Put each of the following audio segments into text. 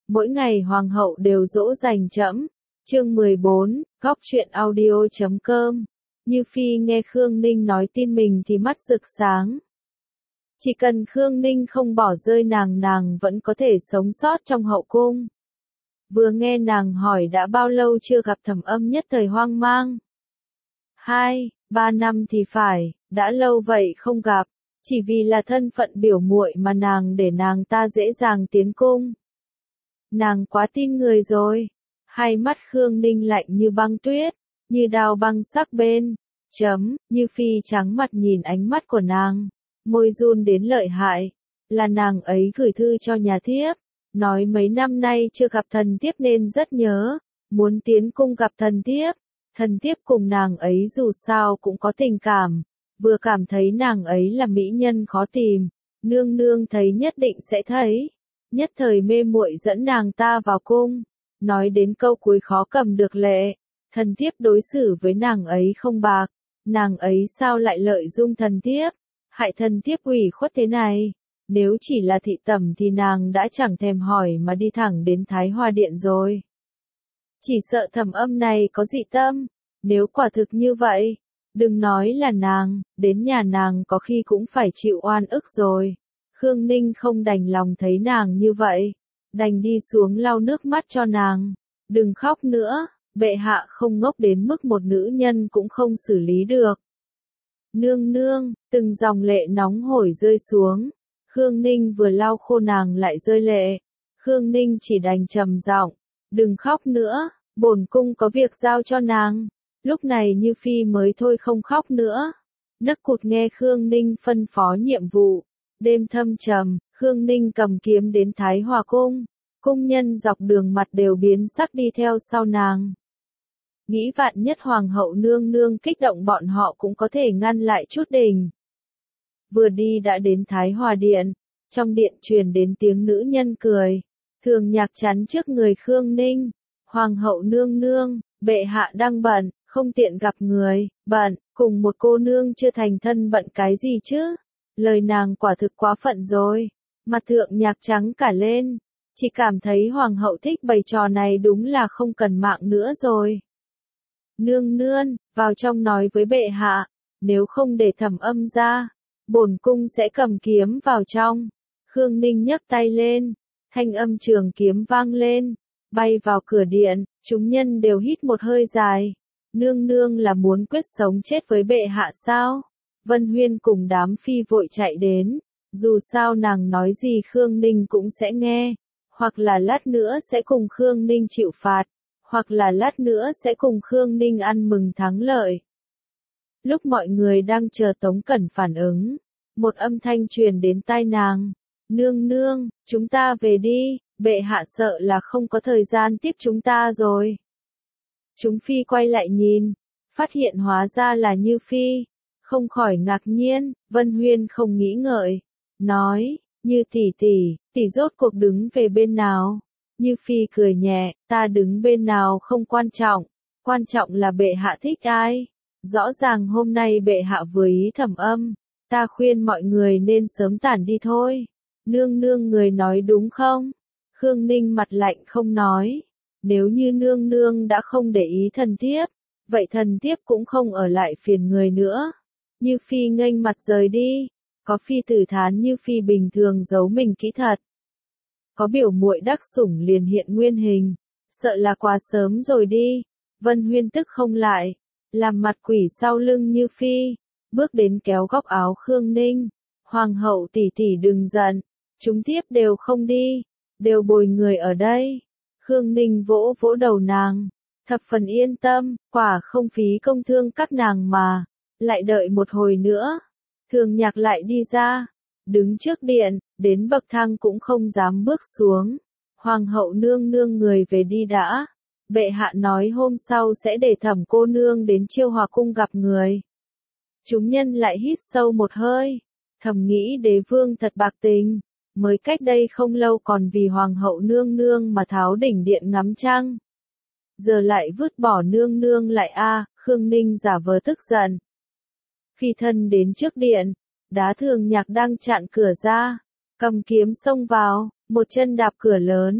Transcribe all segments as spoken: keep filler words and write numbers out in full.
mỗi ngày hoàng hậu đều dỗ dành trẫm. Chương mười bốn, góc truyện audio chấm com. Như Phi nghe Khương Ninh nói tin mình thì mắt rực sáng. Chỉ cần Khương Ninh không bỏ rơi nàng nàng vẫn có thể sống sót trong hậu cung. Vừa nghe nàng hỏi đã bao lâu chưa gặp Thẩm Âm nhất thời hoang mang. Hai, ba năm thì phải, đã lâu vậy không gặp, chỉ vì là thân phận biểu muội mà nàng để nàng ta dễ dàng tiến cung. Nàng quá tin người rồi. Hai mắt Khương Ninh lạnh như băng tuyết, như đao băng sắc bên. Chấm, Như Phi trắng mặt nhìn ánh mắt của nàng, môi run đến lợi hại. Là nàng ấy gửi thư cho nhà thiếp, nói mấy năm nay chưa gặp thần thiếp nên rất nhớ, muốn tiến cung gặp thần thiếp. Thần thiếp cùng nàng ấy dù sao cũng có tình cảm, vừa cảm thấy nàng ấy là mỹ nhân khó tìm, nương nương thấy nhất định sẽ thấy. Nhất thời mê muội dẫn nàng ta vào cung, nói đến câu cuối khó cầm được lệ, thần thiếp đối xử với nàng ấy không bạc, nàng ấy sao lại lợi dụng thần thiếp, hại thần thiếp ủy khuất thế này, nếu chỉ là thị tẩm thì nàng đã chẳng thèm hỏi mà đi thẳng đến Thái Hòa Điện rồi. Chỉ sợ Thẩm Âm này có dị tâm, nếu quả thực như vậy, đừng nói là nàng, đến nhà nàng có khi cũng phải chịu oan ức rồi. Khương Ninh không đành lòng thấy nàng như vậy, đành đi xuống lau nước mắt cho nàng. Đừng khóc nữa, bệ hạ không ngốc đến mức một nữ nhân cũng không xử lý được. Nương nương, từng dòng lệ nóng hổi rơi xuống. Khương Ninh vừa lau khô nàng lại rơi lệ. Khương Ninh chỉ đành trầm giọng, đừng khóc nữa, bổn cung có việc giao cho nàng. Lúc này Như Phi mới thôi không khóc nữa. Nấc cụt nghe Khương Ninh phân phó nhiệm vụ. Đêm thâm trầm, Khương Ninh cầm kiếm đến Thái Hòa cung. Cung nhân dọc đường mặt đều biến sắc đi theo sau nàng. Nghĩ vạn nhất hoàng hậu nương nương kích động bọn họ cũng có thể ngăn lại chút đỉnh. Vừa đi đã đến Thái Hòa Điện, trong điện truyền đến tiếng nữ nhân cười. Thường Nhạc chắn trước người Khương Ninh. Hoàng hậu nương nương, bệ hạ đang bận, không tiện gặp người, bận, cùng một cô nương chưa thành thân bận cái gì chứ? Lời nàng quả thực quá phận rồi. Mặt Thượng Nhạc trắng cả lên, chỉ cảm thấy hoàng hậu thích bày trò này đúng là không cần mạng nữa rồi. Nương nương, vào trong nói với bệ hạ, nếu không để Thẩm Âm ra, bổn cung sẽ cầm kiếm vào trong. Khương Ninh nhấc tay lên, thanh âm trường kiếm vang lên, bay vào cửa điện, chúng nhân đều hít một hơi dài. Nương nương là muốn quyết sống chết với bệ hạ sao? Vân Huyên cùng đám phi vội chạy đến, dù sao nàng nói gì Khương Ninh cũng sẽ nghe, hoặc là lát nữa sẽ cùng Khương Ninh chịu phạt, hoặc là lát nữa sẽ cùng Khương Ninh ăn mừng thắng lợi. Lúc mọi người đang chờ Tống Cẩn phản ứng, một âm thanh truyền đến tai nàng, nương nương, chúng ta về đi, bệ hạ sợ là không có thời gian tiếp chúng ta rồi. Chúng phi quay lại nhìn, phát hiện hóa ra là Như Phi. Không khỏi ngạc nhiên, Vân Huyên không nghĩ ngợi, nói, Như tỷ tỷ, tỷ rốt cuộc đứng về bên nào? Như Phi cười nhẹ, ta đứng bên nào không quan trọng, quan trọng là bệ hạ thích ai. Rõ ràng hôm nay bệ hạ vừa ý Thẩm Âm, ta khuyên mọi người nên sớm tản đi thôi. Nương nương người nói đúng không? Khương Ninh mặt lạnh không nói, nếu như nương nương đã không để ý thần thiếp, vậy thần thiếp cũng không ở lại phiền người nữa. Như Phi nghênh mặt rời đi, có phi tử thán Như Phi bình thường giấu mình kỹ thật. Có biểu muội đắc sủng liền hiện nguyên hình, sợ là quá sớm rồi đi. Vân Huyên tức không lại, làm mặt quỷ sau lưng Như Phi, bước đến kéo góc áo Khương Ninh. Hoàng hậu tỷ tỷ đừng giận, chúng thiếp đều không đi, đều bồi người ở đây. Khương Ninh vỗ vỗ đầu nàng, thập phần yên tâm, quả không phí công thương các nàng mà. Lại đợi một hồi nữa, Thường Nhạc lại đi ra, đứng trước điện, đến bậc thang cũng không dám bước xuống. Hoàng hậu nương nương người về đi đã, bệ hạ nói hôm sau sẽ để Thẩm cô nương đến Chiêu Hòa cung gặp người. Chúng nhân lại hít sâu một hơi, thầm nghĩ đế vương thật bạc tình, mới cách đây không lâu còn vì hoàng hậu nương nương mà tháo đỉnh điện ngắm trăng. Giờ lại vứt bỏ nương nương lại a, à, Khương Ninh giả vờ tức giận. Phi thân đến trước điện, đá Thường Nhạc đang chặn cửa ra, cầm kiếm xông vào, một chân đạp cửa lớn,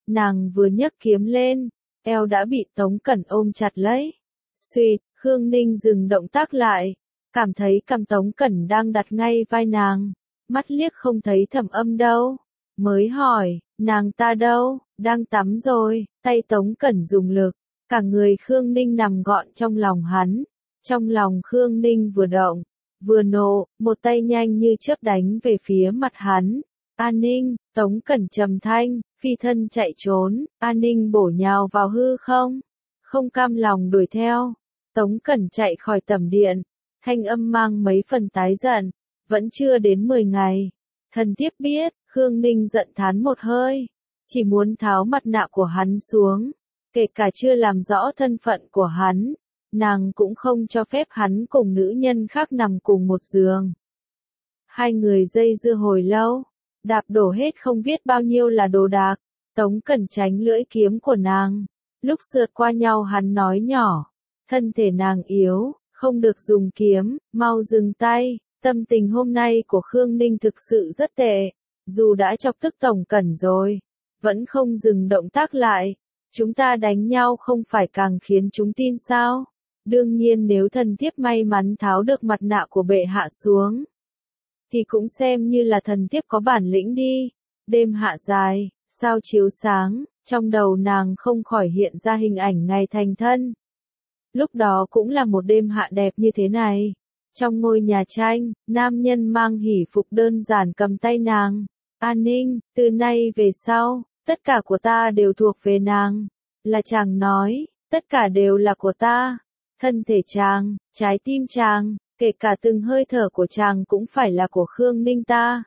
nàng vừa nhấc kiếm lên, eo đã bị Tống Cẩn ôm chặt lấy. Suýt, Khương Ninh dừng động tác lại, cảm thấy cằm Tống Cẩn đang đặt ngay vai nàng, mắt liếc không thấy Thẩm Âm đâu, mới hỏi, nàng ta đâu, đang tắm rồi, tay Tống Cẩn dùng lực, cả người Khương Ninh nằm gọn trong lòng hắn, trong lòng Khương Ninh vừa động, vừa nộ, một tay nhanh như chớp đánh về phía mặt hắn. An Ninh, Tống Cẩn trầm thanh, phi thân chạy trốn, An Ninh bổ nhào vào hư không, không cam lòng đuổi theo. Tống Cẩn chạy khỏi tẩm điện, thanh âm mang mấy phần tái giận, vẫn chưa đến mười ngày. Thần thiếp biết, Khương Ninh giận thán một hơi, chỉ muốn tháo mặt nạ của hắn xuống, kể cả chưa làm rõ thân phận của hắn, nàng cũng không cho phép hắn cùng nữ nhân khác nằm cùng một giường. Hai người dây dưa hồi lâu, đạp đổ hết không biết bao nhiêu là đồ đạc, Tống Cẩn tránh lưỡi kiếm của nàng, lúc sượt qua nhau hắn nói nhỏ, thân thể nàng yếu, không được dùng kiếm, mau dừng tay. Tâm tình hôm nay của Khương Ninh thực sự rất tệ, dù đã chọc tức Tổng Cẩn rồi, vẫn không dừng động tác lại. Chúng ta đánh nhau không phải càng khiến chúng tin sao? Đương nhiên nếu thần thiếp may mắn tháo được mặt nạ của bệ hạ xuống, thì cũng xem như là thần thiếp có bản lĩnh đi. Đêm hạ dài, sao chiếu sáng, trong đầu nàng không khỏi hiện ra hình ảnh ngày thành thân. Lúc đó cũng là một đêm hạ đẹp như thế này. Trong ngôi nhà tranh, nam nhân mang hỷ phục đơn giản cầm tay nàng. An Ninh, từ nay về sau, tất cả của ta đều thuộc về nàng. Là chàng nói, tất cả đều là của ta. Thân thể chàng, trái tim chàng, kể cả từng hơi thở của chàng cũng phải là của Khương Ninh ta.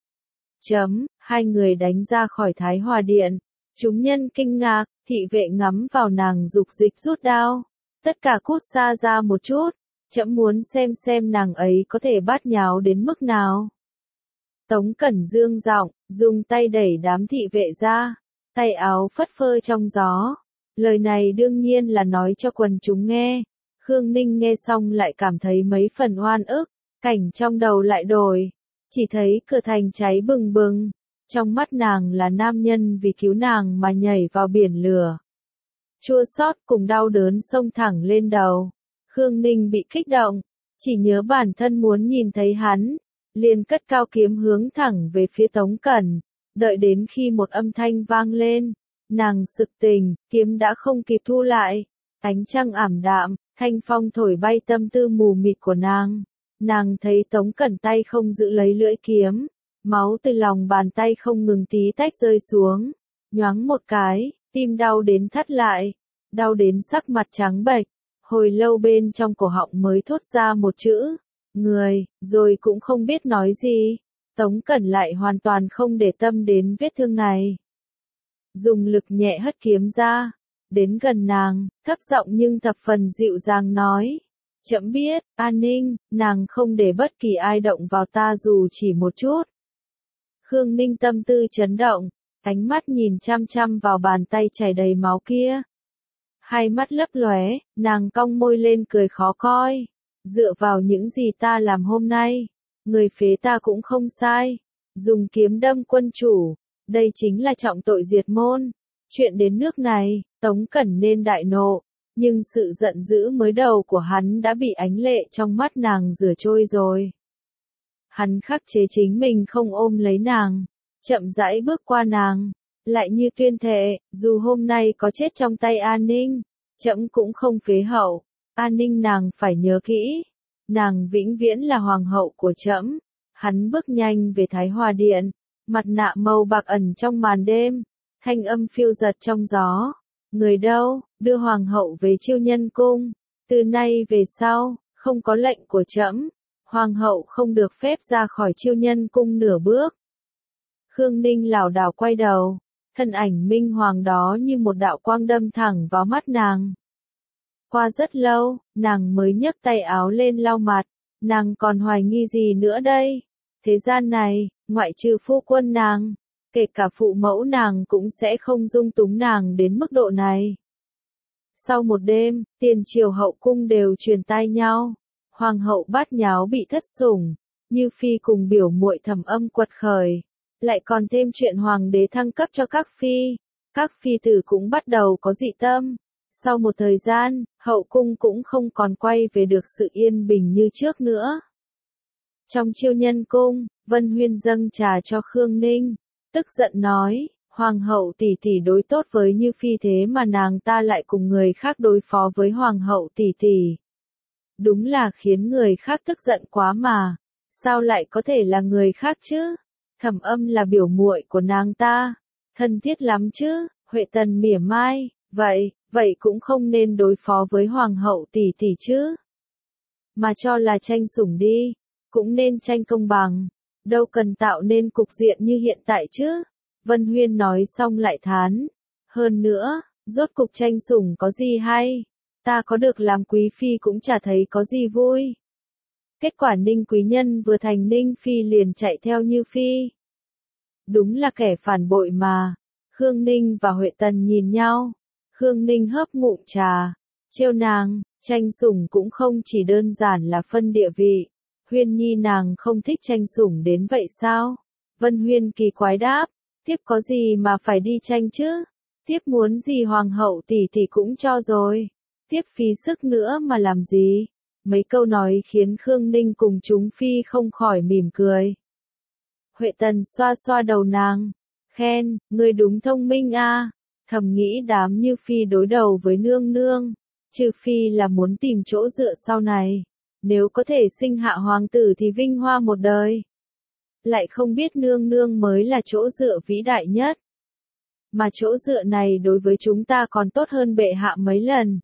Chấm, hai người đánh ra khỏi Thái Hòa Điện. Chúng nhân kinh ngạc, thị vệ ngắm vào nàng dục dịch rút đao. Tất cả cút xa ra một chút. Chậm muốn xem xem nàng ấy có thể bát nháo đến mức nào. Tống Cẩn dương giọng, dùng tay đẩy đám thị vệ ra, tay áo phất phơ trong gió. Lời này đương nhiên là nói cho quần chúng nghe. Khương Ninh nghe xong lại cảm thấy mấy phần oan ức, cảnh trong đầu lại đổi. Chỉ thấy cửa thành cháy bừng bừng, trong mắt nàng là nam nhân vì cứu nàng mà nhảy vào biển lửa. Chua xót cùng đau đớn xông thẳng lên đầu. Khương Ninh bị kích động, chỉ nhớ bản thân muốn nhìn thấy hắn, liền cất cao kiếm hướng thẳng về phía Tống Cẩn, đợi đến khi một âm thanh vang lên, nàng sực tỉnh, kiếm đã không kịp thu lại, ánh trăng ảm đạm, thanh phong thổi bay tâm tư mù mịt của nàng, nàng thấy Tống Cẩn tay không giữ lấy lưỡi kiếm, máu từ lòng bàn tay không ngừng tí tách rơi xuống, nhoáng một cái, tim đau đến thắt lại, đau đến sắc mặt trắng bệch. Hồi lâu bên trong cổ họng mới thốt ra một chữ, người, rồi cũng không biết nói gì. Tống Cẩn lại hoàn toàn không để tâm đến vết thương này. Dùng lực nhẹ hất kiếm ra, đến gần nàng, thấp giọng nhưng thập phần dịu dàng nói. Chậm biết, An Ninh, nàng không để bất kỳ ai động vào ta dù chỉ một chút. Khương Ninh tâm tư chấn động, ánh mắt nhìn chăm chăm vào bàn tay chảy đầy máu kia. Hai mắt lấp lóe, nàng cong môi lên cười khó coi. Dựa vào những gì ta làm hôm nay, người phế ta cũng không sai. Dùng kiếm đâm quân chủ, đây chính là trọng tội diệt môn. Chuyện đến nước này, Tống Cẩn nên đại nộ, nhưng sự giận dữ mới đầu của hắn đã bị ánh lệ trong mắt nàng rửa trôi rồi. Hắn khắc chế chính mình không ôm lấy nàng, chậm rãi bước qua nàng. Lại như tuyên thệ, dù hôm nay có chết trong tay An Ninh, trẫm cũng không phế hậu. An Ninh nàng phải nhớ kỹ, nàng vĩnh viễn là hoàng hậu của trẫm. Hắn bước nhanh về Thái Hòa Điện, mặt nạ màu bạc ẩn trong màn đêm, thanh âm phiêu giật trong gió. Người đâu, đưa hoàng hậu về Chiêu Nhân cung. Từ nay về sau, không có lệnh của trẫm, hoàng hậu không được phép ra khỏi Chiêu Nhân cung nửa bước. Khương Ninh lảo đảo quay đầu. Thân ảnh minh hoàng đó như một đạo quang đâm thẳng vào mắt nàng. Qua rất lâu, nàng mới nhấc tay áo lên lau mặt, nàng còn hoài nghi gì nữa đây? Thế gian này, ngoại trừ phu quân nàng, kể cả phụ mẫu nàng cũng sẽ không dung túng nàng đến mức độ này. Sau một đêm, tiền triều hậu cung đều truyền tai nhau, hoàng hậu bát nháo bị thất sủng, Như Phi cùng biểu muội Thẩm Âm quật khởi. Lại còn thêm chuyện hoàng đế thăng cấp cho các phi, Các phi tử cũng bắt đầu có dị tâm. Sau một thời gian, hậu cung cũng không còn quay về được sự yên bình như trước nữa. Trong Chiêu Nhân cung, Vân Huyên dâng trà cho Khương Ninh, tức giận nói, Hoàng hậu tỷ tỷ đối tốt với Như Phi thế mà nàng ta lại cùng người khác đối phó với Hoàng hậu tỷ tỷ. Đúng là khiến người khác tức giận quá mà, sao lại có thể là người khác chứ? Thẩm Âm là biểu muội của nàng ta, thân thiết lắm chứ. Huệ Tần mỉa mai, vậy, vậy cũng không nên đối phó với Hoàng hậu tỷ tỷ chứ. Mà cho là tranh sủng đi, cũng nên tranh công bằng, đâu cần tạo nên cục diện như hiện tại chứ. Vân Huyên nói xong lại thán, hơn nữa, rốt cục tranh sủng có gì hay, ta có được làm quý phi cũng chả thấy có gì vui. Kết quả Ninh quý nhân vừa thành Ninh phi liền chạy theo Như Phi. Đúng là kẻ phản bội mà. Khương Ninh và Huệ Tần nhìn nhau, Khương Ninh hớp ngụm trà, trêu nàng, tranh sủng cũng không chỉ đơn giản là phân địa vị. Huyên nhi nàng không thích tranh sủng đến vậy sao? Vân Huyên kỳ quái đáp, tiếp có gì mà phải đi tranh chứ? Tiếp muốn gì Hoàng hậu tỷ tỷ cũng cho rồi, tiếp phí sức nữa mà làm gì? Mấy câu nói khiến Khương Ninh cùng chúng phi không khỏi mỉm cười. Huệ Tần xoa xoa đầu nàng, khen, ngươi đúng thông minh a. Thầm nghĩ đám Như Phi đối đầu với nương nương, trừ phi là muốn tìm chỗ dựa sau này, nếu có thể sinh hạ hoàng tử thì vinh hoa một đời. Lại không biết nương nương mới là chỗ dựa vĩ đại nhất. Mà chỗ dựa này đối với chúng ta còn tốt hơn bệ hạ mấy lần.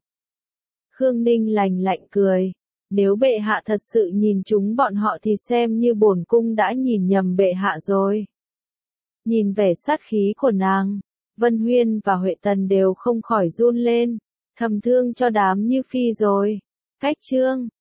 Khương Ninh lành lạnh cười, nếu bệ hạ thật sự nhìn chúng bọn họ thì xem như bổn cung đã nhìn nhầm bệ hạ rồi. Nhìn vẻ sát khí của nàng, Vân Huyên và Huệ Tần đều không khỏi run lên, thầm thương cho đám Như Phi rồi. Cách chương